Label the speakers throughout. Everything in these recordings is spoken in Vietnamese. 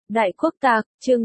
Speaker 1: Đại Quốc Tạc, chương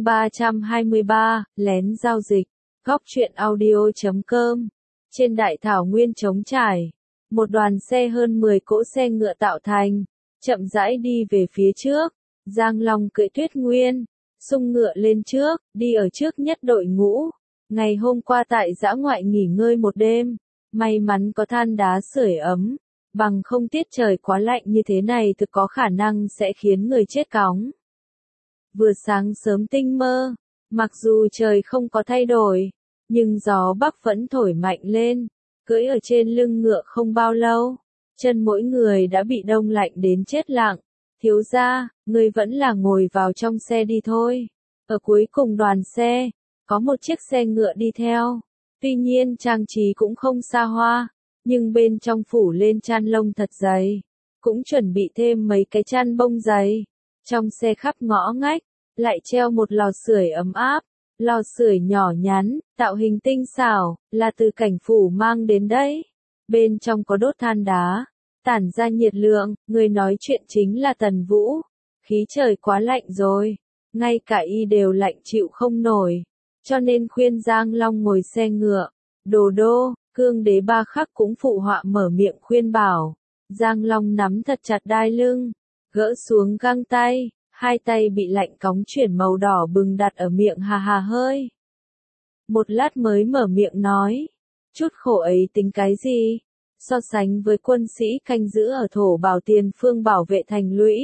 Speaker 1: 323, lén giao dịch. Góc truyện audio.com. Trên đại thảo nguyên trống trải, một đoàn xe hơn 10 cỗ xe ngựa tạo thành, chậm rãi đi về phía trước. Giang Long cưỡi Tuyết Nguyên, xung ngựa lên trước, đi ở trước nhất đội ngũ. Ngày hôm qua tại dã ngoại nghỉ ngơi một đêm, may mắn có than đá sưởi ấm, bằng không tiết trời quá lạnh như thế này thực có khả năng sẽ khiến người chết cóng. Vừa sáng sớm tinh mơ, mặc dù trời không có thay đổi, nhưng gió bắc vẫn thổi mạnh lên, cưỡi ở trên lưng ngựa không bao lâu, chân mỗi người đã bị đông lạnh đến chết lặng. Thiếu gia, ngươi vẫn là ngồi vào trong xe đi thôi. Ở cuối cùng đoàn xe, có một chiếc xe ngựa đi theo, tuy nhiên trang trí cũng không xa hoa, nhưng bên trong phủ lên chăn lông thật dày, cũng chuẩn bị thêm mấy cái chăn bông dày. Trong xe khắp ngõ ngách, lại treo một lò sưởi ấm áp, lò sưởi nhỏ nhắn, tạo hình tinh xảo, là từ cảnh phủ mang đến đấy. Bên trong có đốt than đá, tản ra nhiệt lượng, người nói chuyện chính là Tần Vũ. Khí trời quá lạnh rồi, ngay cả y đều lạnh chịu không nổi, cho nên khuyên Giang Long ngồi xe ngựa. Đồ đô, Cương Đế Ba Khắc cũng phụ họa mở miệng khuyên bảo. Giang Long nắm thật chặt đai lưng, gỡ xuống găng tay, hai tay bị lạnh cóng chuyển màu đỏ bừng đặt ở miệng hà hà hơi. Một lát mới mở miệng nói, chút khổ ấy tính cái gì, so sánh với quân sĩ canh giữ ở thổ bảo tiền phương bảo vệ thành lũy.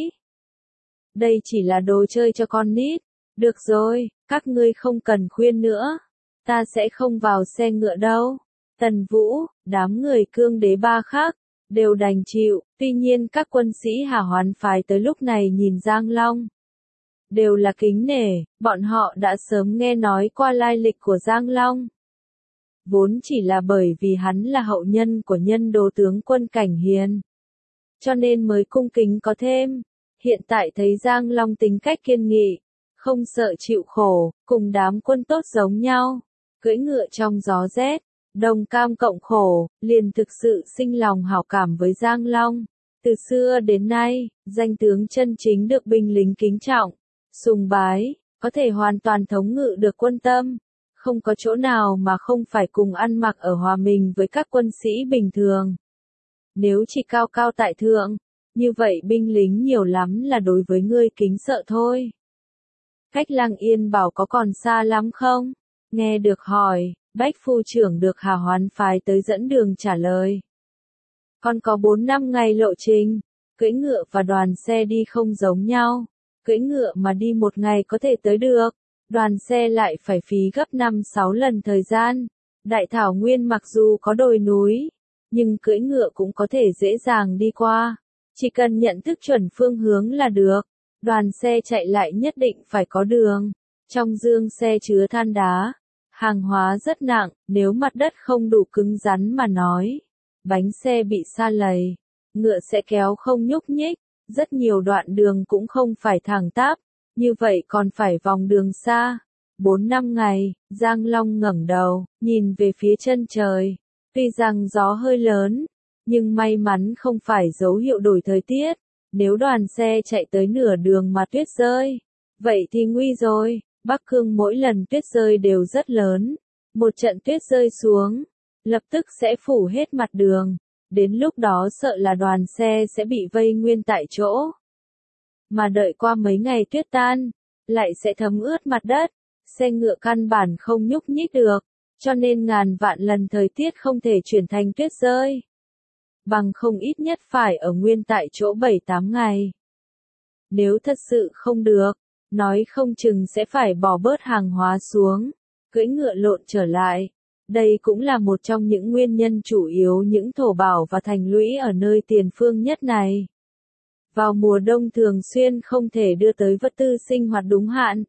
Speaker 1: Đây chỉ là đồ chơi cho con nít, được rồi, các ngươi không cần khuyên nữa, ta sẽ không vào xe ngựa đâu. Tần Vũ, đám người Cương Đế Ba Khắc đều đành chịu, tuy nhiên các quân sĩ Hà Hoán phái tới lúc này nhìn Giang Long đều là kính nể, bọn họ đã sớm nghe nói qua lai lịch của Giang Long. Vốn chỉ là bởi vì hắn là hậu nhân của nhân đồ tướng quân Cảnh Hiền, cho nên mới cung kính có thêm. Hiện tại thấy Giang Long tính cách kiên nghị, không sợ chịu khổ, cùng đám quân tốt giống nhau, cưỡi ngựa trong gió rét, đồng cam cộng khổ, liền thực sự sinh lòng hảo cảm với Giang Long. Từ xưa đến nay, danh tướng chân chính được binh lính kính trọng, sùng bái, có thể hoàn toàn thống ngự được quân tâm, không có chỗ nào mà không phải cùng ăn mặc ở hòa mình với các quân sĩ bình thường. Nếu chỉ cao cao tại thượng, như vậy binh lính nhiều lắm là đối với ngươi kính sợ thôi. Cách Lăng Yên Bảo có còn xa lắm không? Nghe được hỏi, Bách phu trưởng được Hà Hoán phái tới dẫn đường trả lời. Còn có 4-5 ngày lộ trình, cưỡi ngựa và đoàn xe đi không giống nhau. Cưỡi ngựa mà đi một ngày có thể tới được, đoàn xe lại phải phí gấp 5-6 lần thời gian. Đại thảo nguyên mặc dù có đồi núi, nhưng cưỡi ngựa cũng có thể dễ dàng đi qua. Chỉ cần nhận thức chuẩn phương hướng là được. Đoàn xe chạy lại nhất định phải có đường. Trong dương xe chứa than đá, hàng hóa rất nặng, nếu mặt đất không đủ cứng rắn mà nói, bánh xe bị sa lầy, ngựa sẽ kéo không nhúc nhích. Rất nhiều đoạn đường cũng không phải thẳng tắp, như vậy còn phải vòng đường xa. 4-5 ngày, Giang Long ngẩng đầu, nhìn về phía chân trời. Tuy rằng gió hơi lớn, nhưng may mắn không phải dấu hiệu đổi thời tiết. Nếu đoàn xe chạy tới nửa đường mà tuyết rơi, vậy thì nguy rồi. Bắc Cương mỗi lần tuyết rơi đều rất lớn. Một trận tuyết rơi xuống, lập tức sẽ phủ hết mặt đường. Đến lúc đó sợ là đoàn xe sẽ bị vây nguyên tại chỗ. Mà đợi qua mấy ngày tuyết tan, lại sẽ thấm ướt mặt đất. Xe ngựa căn bản không nhúc nhích được, cho nên ngàn vạn lần thời tiết không thể chuyển thành tuyết rơi. Bằng không ít nhất phải ở nguyên tại chỗ 7-8 ngày. Nếu thật sự không được, nói không chừng sẽ phải bỏ bớt hàng hóa xuống, cưỡi ngựa lộn trở lại. Đây cũng là một trong những nguyên nhân chủ yếu những thổ bảo và thành lũy ở nơi tiền phương nhất này. Vào mùa đông thường xuyên không thể đưa tới vật tư sinh hoạt đúng hạn.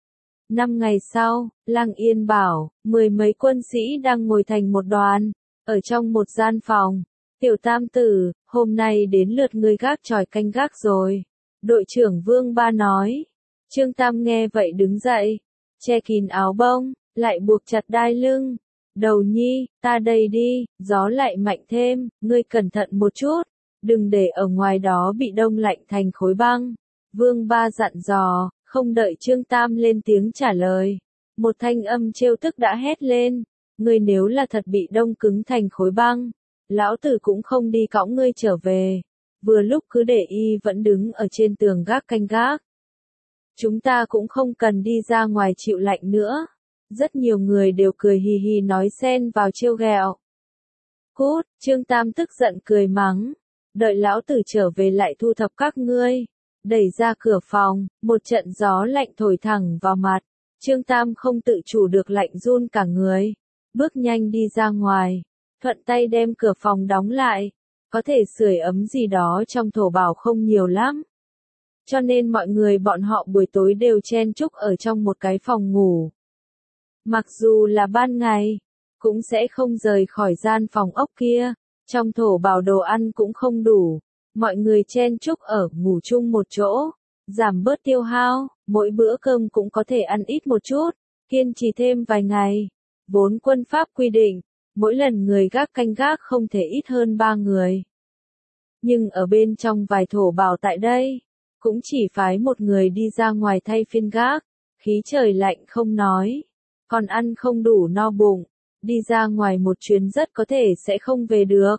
Speaker 1: 5 ngày sau, Lăng Yên Bảo, 10 mấy quân sĩ đang ngồi thành một đoàn, ở trong một gian phòng. Tiểu tam tử, hôm nay đến lượt ngươi gác chòi canh gác rồi. Đội trưởng Vương Ba nói. Trương Tam nghe vậy đứng dậy, che kín áo bông, lại buộc chặt đai lưng. Đầu nhi, ta đây đi, gió lại mạnh thêm, ngươi cẩn thận một chút, đừng để ở ngoài đó bị đông lạnh thành khối băng. Vương Ba dặn dò, Không đợi Trương Tam lên tiếng trả lời, một thanh âm trêu tức đã hét lên, ngươi nếu là thật bị đông cứng thành khối băng, lão tử cũng không đi cõng ngươi trở về. Vừa lúc cứ để y vẫn đứng ở trên tường gác canh gác. Chúng ta cũng không cần đi ra ngoài chịu lạnh nữa. Rất nhiều người đều cười hì hì nói xen vào trêu ghẹo. Cút, Trương Tam tức giận cười mắng. Đợi lão tử trở về lại thu thập các ngươi. Đẩy ra cửa phòng, một trận gió lạnh thổi thẳng vào mặt. Trương Tam không tự chủ được lạnh run cả người. Bước nhanh đi ra ngoài. Thuận tay đem cửa phòng đóng lại. Có thể sưởi ấm gì đó trong thổ bảo không nhiều lắm. Cho nên mọi người bọn họ buổi tối đều chen chúc ở trong một cái phòng ngủ. Mặc dù là ban ngày, cũng sẽ không rời khỏi gian phòng ốc kia. Trong thổ bảo đồ ăn cũng không đủ. Mọi người chen chúc ở ngủ chung một chỗ. Giảm bớt tiêu hao, mỗi bữa cơm cũng có thể ăn ít một chút. Kiên trì thêm vài ngày. Vốn quân pháp quy định, mỗi lần người gác canh gác không thể ít hơn 3 người. Nhưng ở bên trong vài thổ bảo tại đây, cũng chỉ phái một người đi ra ngoài thay phiên gác. Khí trời lạnh không nói, còn ăn không đủ no bụng, đi ra ngoài một chuyến rất có thể sẽ không về được.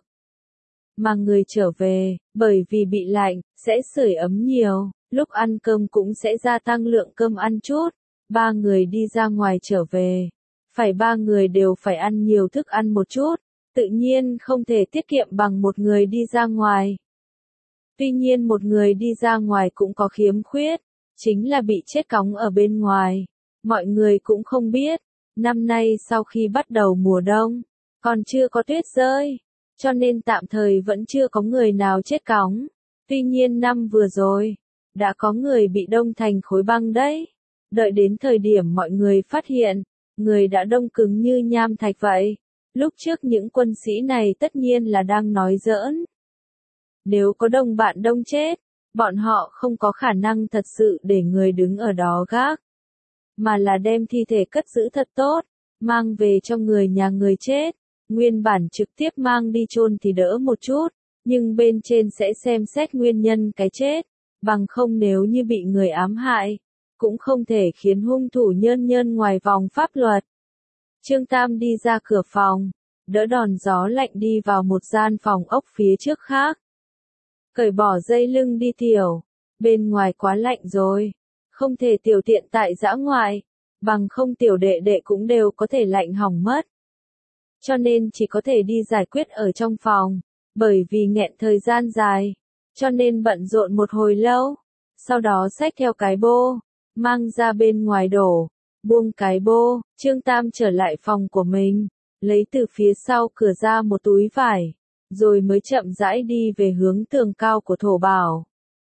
Speaker 1: Mà người trở về, bởi vì bị lạnh, sẽ sưởi ấm nhiều, lúc ăn cơm cũng sẽ gia tăng lượng cơm ăn chút. 3 người đi ra ngoài trở về, phải 3 người đều phải ăn nhiều thức ăn một chút, tự nhiên không thể tiết kiệm bằng một người đi ra ngoài. Tuy nhiên một người đi ra ngoài cũng có khiếm khuyết, chính là bị chết cóng ở bên ngoài. Mọi người cũng không biết, năm nay sau khi bắt đầu mùa đông, còn chưa có tuyết rơi, cho nên tạm thời vẫn chưa có người nào chết cóng. Tuy nhiên năm vừa rồi, đã có người bị đông thành khối băng đấy. Đợi đến thời điểm mọi người phát hiện, người đã đông cứng như nham thạch vậy. Lúc trước những quân sĩ này tất nhiên là đang nói giỡn. Nếu có đồng bạn đông chết, bọn họ không có khả năng thật sự để người đứng ở đó gác, mà là đem thi thể cất giữ thật tốt, mang về cho người nhà người chết. Nguyên bản trực tiếp mang đi chôn thì đỡ một chút, nhưng bên trên sẽ xem xét nguyên nhân cái chết, bằng không nếu như bị người ám hại, cũng không thể khiến hung thủ nhơn ngoài vòng pháp luật. Trương Tam đi ra cửa phòng, đỡ đòn gió lạnh đi vào một gian phòng ốc phía trước khác. Cởi bỏ dây lưng đi tiểu, bên ngoài quá lạnh rồi, không thể tiểu tiện tại dã ngoại, bằng không tiểu đệ đệ cũng đều có thể lạnh hỏng mất. Cho nên chỉ có thể đi giải quyết ở trong phòng, bởi vì nghẹn thời gian dài, cho nên bận rộn một hồi lâu, sau đó xách theo cái bô, mang ra bên ngoài đổ, buông cái bô, Trương Tam trở lại phòng của mình, lấy từ phía sau cửa ra một túi vải, rồi mới chậm rãi đi về hướng tường cao của thổ bảo.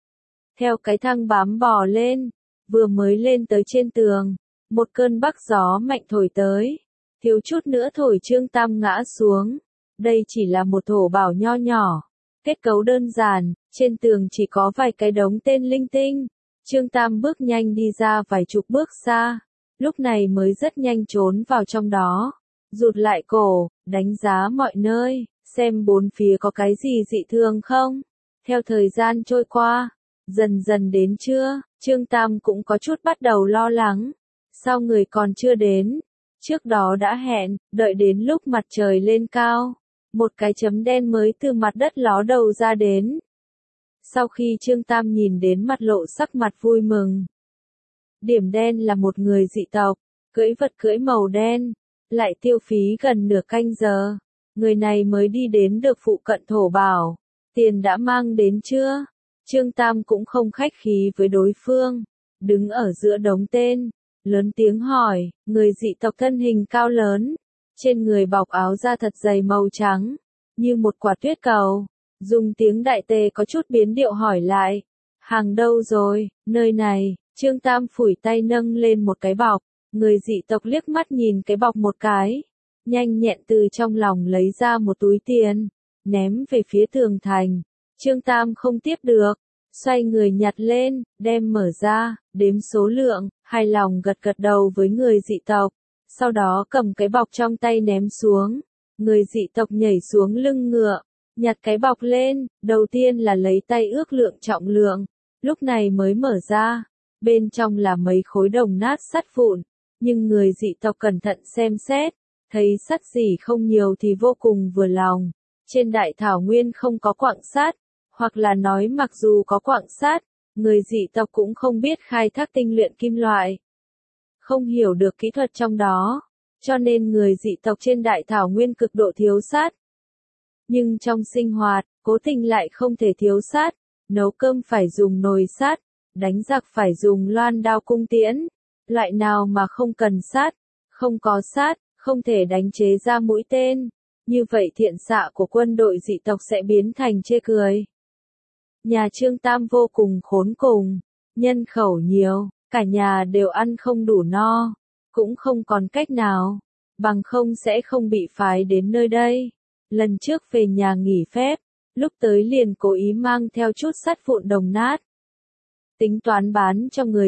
Speaker 1: Theo cái thang bám bò lên, vừa mới lên tới trên tường, một cơn bắc gió mạnh thổi tới, thiếu chút nữa thổi Trương Tam ngã xuống. Đây chỉ là một thổ bảo nho nhỏ, kết cấu đơn giản, trên tường chỉ có vài cái đống tên linh tinh. Trương Tam bước nhanh đi ra vài chục bước xa, lúc này mới rất nhanh trốn vào trong đó, rụt lại cổ, đánh giá mọi nơi, xem bốn phía có cái gì dị thường không. Theo thời gian trôi qua, dần dần đến trưa, Trương Tam cũng có chút bắt đầu lo lắng. Sao người còn chưa đến? Trước đó đã hẹn, đợi đến lúc mặt trời lên cao, một cái chấm đen mới từ mặt đất ló đầu ra đến. Sau khi Trương Tam nhìn đến mặt lộ sắc mặt vui mừng. Điểm đen là một người dị tộc, cưỡi vật cưỡi màu đen, lại tiêu phí gần nửa canh giờ. Người này mới đi đến được phụ cận thổ bảo. Tiền đã mang đến chưa? Trương Tam cũng không khách khí với đối phương. Đứng ở giữa đống tên, lớn tiếng hỏi, người dị tộc thân hình cao lớn. Trên người bọc áo da thật dày màu trắng, như một quả tuyết cầu. Dùng tiếng đại tề có chút biến điệu hỏi lại. Hàng đâu rồi, nơi này, Trương Tam phủi tay nâng lên một cái bọc. Người dị tộc liếc mắt nhìn cái bọc một cái. Nhanh nhẹn từ trong lòng lấy ra một túi tiền, ném về phía tường thành. Trương Tam không tiếp được, xoay người nhặt lên, đem mở ra, đếm số lượng, hài lòng gật gật đầu với người dị tộc. Sau đó cầm cái bọc trong tay ném xuống. Người dị tộc nhảy xuống lưng ngựa, nhặt cái bọc lên, đầu tiên là lấy tay ước lượng trọng lượng, lúc này mới mở ra. bên trong là mấy khối đồng nát sắt vụn, nhưng người dị tộc cẩn thận xem xét, thấy sắt gì không nhiều thì vô cùng vừa lòng. Trên đại thảo nguyên không có quặng sắt, hoặc là nói mặc dù có quặng sắt, người dị tộc cũng không biết khai thác tinh luyện kim loại, không hiểu được kỹ thuật trong đó, cho nên người dị tộc trên đại thảo nguyên cực độ thiếu sắt. Nhưng trong sinh hoạt, cố tình lại không thể thiếu sắt, nấu cơm phải dùng nồi sắt, đánh giặc phải dùng loan đao cung tiễn, loại nào mà không cần sắt, không có sắt, không thể đánh chế ra mũi tên, như vậy thiện xạ của quân đội dị tộc sẽ biến thành chê cười. Nhà Trương Tam vô cùng khốn cùng, nhân khẩu nhiều, cả nhà đều ăn không đủ no, cũng không còn cách nào, bằng không sẽ không bị phái đến nơi đây. Lần trước về nhà nghỉ phép, lúc tới liền cố ý mang theo chút sắt vụn đồng nát. Tính toán bán cho người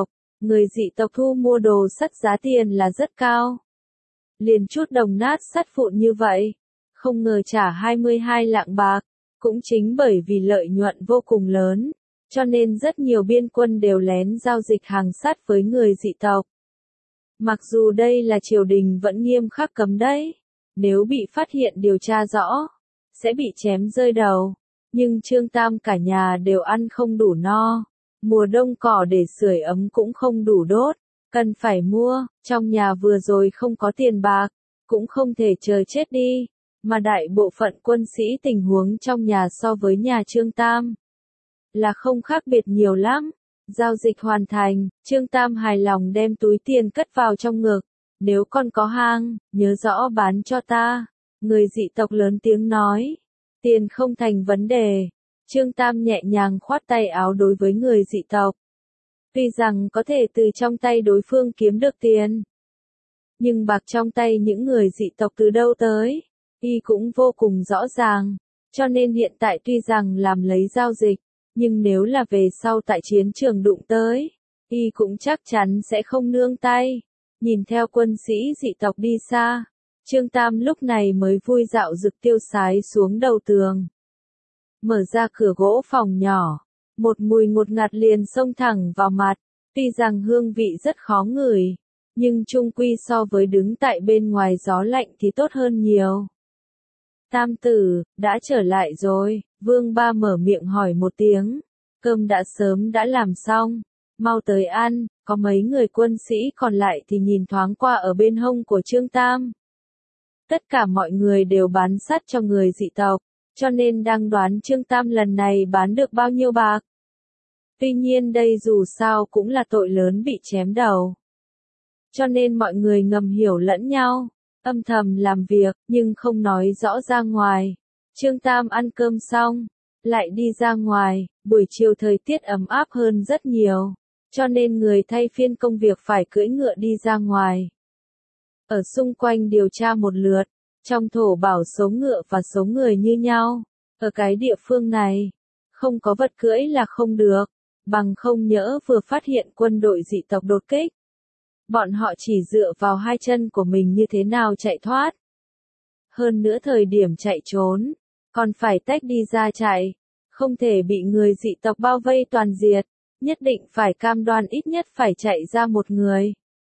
Speaker 1: dị tộc thu mua đồ sắt giá tiền là rất cao. Liền chút đồng nát sắt vụn như vậy, không ngờ trả 22 lạng bạc, cũng chính bởi vì lợi nhuận vô cùng lớn, cho nên rất nhiều biên quân đều lén giao dịch hàng sắt với người dị tộc. Mặc dù đây là triều đình vẫn nghiêm khắc cấm đấy, nếu bị phát hiện điều tra rõ, sẽ bị chém rơi đầu, nhưng Trương Tam cả nhà đều ăn không đủ no, mùa đông cỏ để sưởi ấm cũng không đủ đốt, cần phải mua, trong nhà vừa rồi không có tiền bạc, cũng không thể chờ chết đi, mà đại bộ phận quân sĩ tình huống trong nhà so với nhà Trương Tam là không khác biệt nhiều lắm. Giao dịch hoàn thành, Trương Tam hài lòng đem túi tiền cất vào trong ngực, nếu con có hang, nhớ rõ bán cho ta. Người dị tộc lớn tiếng nói, tiền không thành vấn đề. Trương Tam nhẹ nhàng khoát tay áo đối với người dị tộc. Tuy rằng có thể từ trong tay đối phương kiếm được tiền, nhưng bạc trong tay những người dị tộc từ đâu tới, y cũng vô cùng rõ ràng, cho nên hiện tại tuy rằng làm lấy giao dịch, nhưng nếu là về sau tại chiến trường đụng tới, y cũng chắc chắn sẽ không nương tay. Nhìn theo quân sĩ dị tộc đi xa, Trương Tam lúc này mới vui dạo dực tiêu sái xuống đầu tường. Mở ra cửa gỗ phòng nhỏ, một mùi ngột ngạt liền xông thẳng vào mặt, tuy rằng hương vị rất khó ngửi, nhưng chung quy so với đứng tại bên ngoài gió lạnh thì tốt hơn nhiều. Tam tử, đã trở lại rồi, Vương Ba mở miệng hỏi một tiếng, cơm đã sớm đã làm xong, mau tới ăn, có mấy người quân sĩ còn lại thì nhìn thoáng qua ở bên hông của Trương Tam. Tất cả mọi người đều bán sắt cho người dị tộc, cho nên đang đoán Trương Tam lần này bán được bao nhiêu bạc. Tuy nhiên đây dù sao cũng là tội lớn bị chém đầu. Cho nên mọi người ngầm hiểu lẫn nhau, âm thầm làm việc, nhưng không nói rõ ra ngoài. Trương Tam ăn cơm xong, lại đi ra ngoài, buổi chiều thời tiết ấm áp hơn rất nhiều, cho nên người thay phiên công việc phải cưỡi ngựa đi ra ngoài. Ở xung quanh điều tra một lượt, trong thổ bảo số ngựa và số người như nhau, ở cái địa phương này, không có vật cưỡi là không được, bằng không nhỡ vừa phát hiện quân đội dị tộc đột kích. Bọn họ chỉ dựa vào hai chân của mình như thế nào chạy thoát. Hơn nữa thời điểm chạy trốn, còn phải tách đi ra chạy, không thể bị người dị tộc bao vây toàn diệt, nhất định phải cam đoan ít nhất phải chạy ra một người.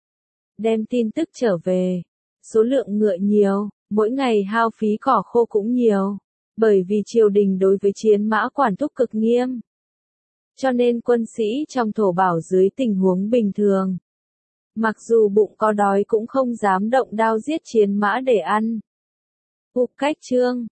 Speaker 1: Đem tin tức trở về, số lượng ngựa nhiều, mỗi ngày hao phí cỏ khô cũng nhiều, bởi vì triều đình đối với chiến mã quản thúc cực nghiêm. Cho nên quân sĩ trong thổ bảo dưới tình huống bình thường, mặc dù bụng có đói cũng không dám động đao giết chiến mã để ăn. Cách chương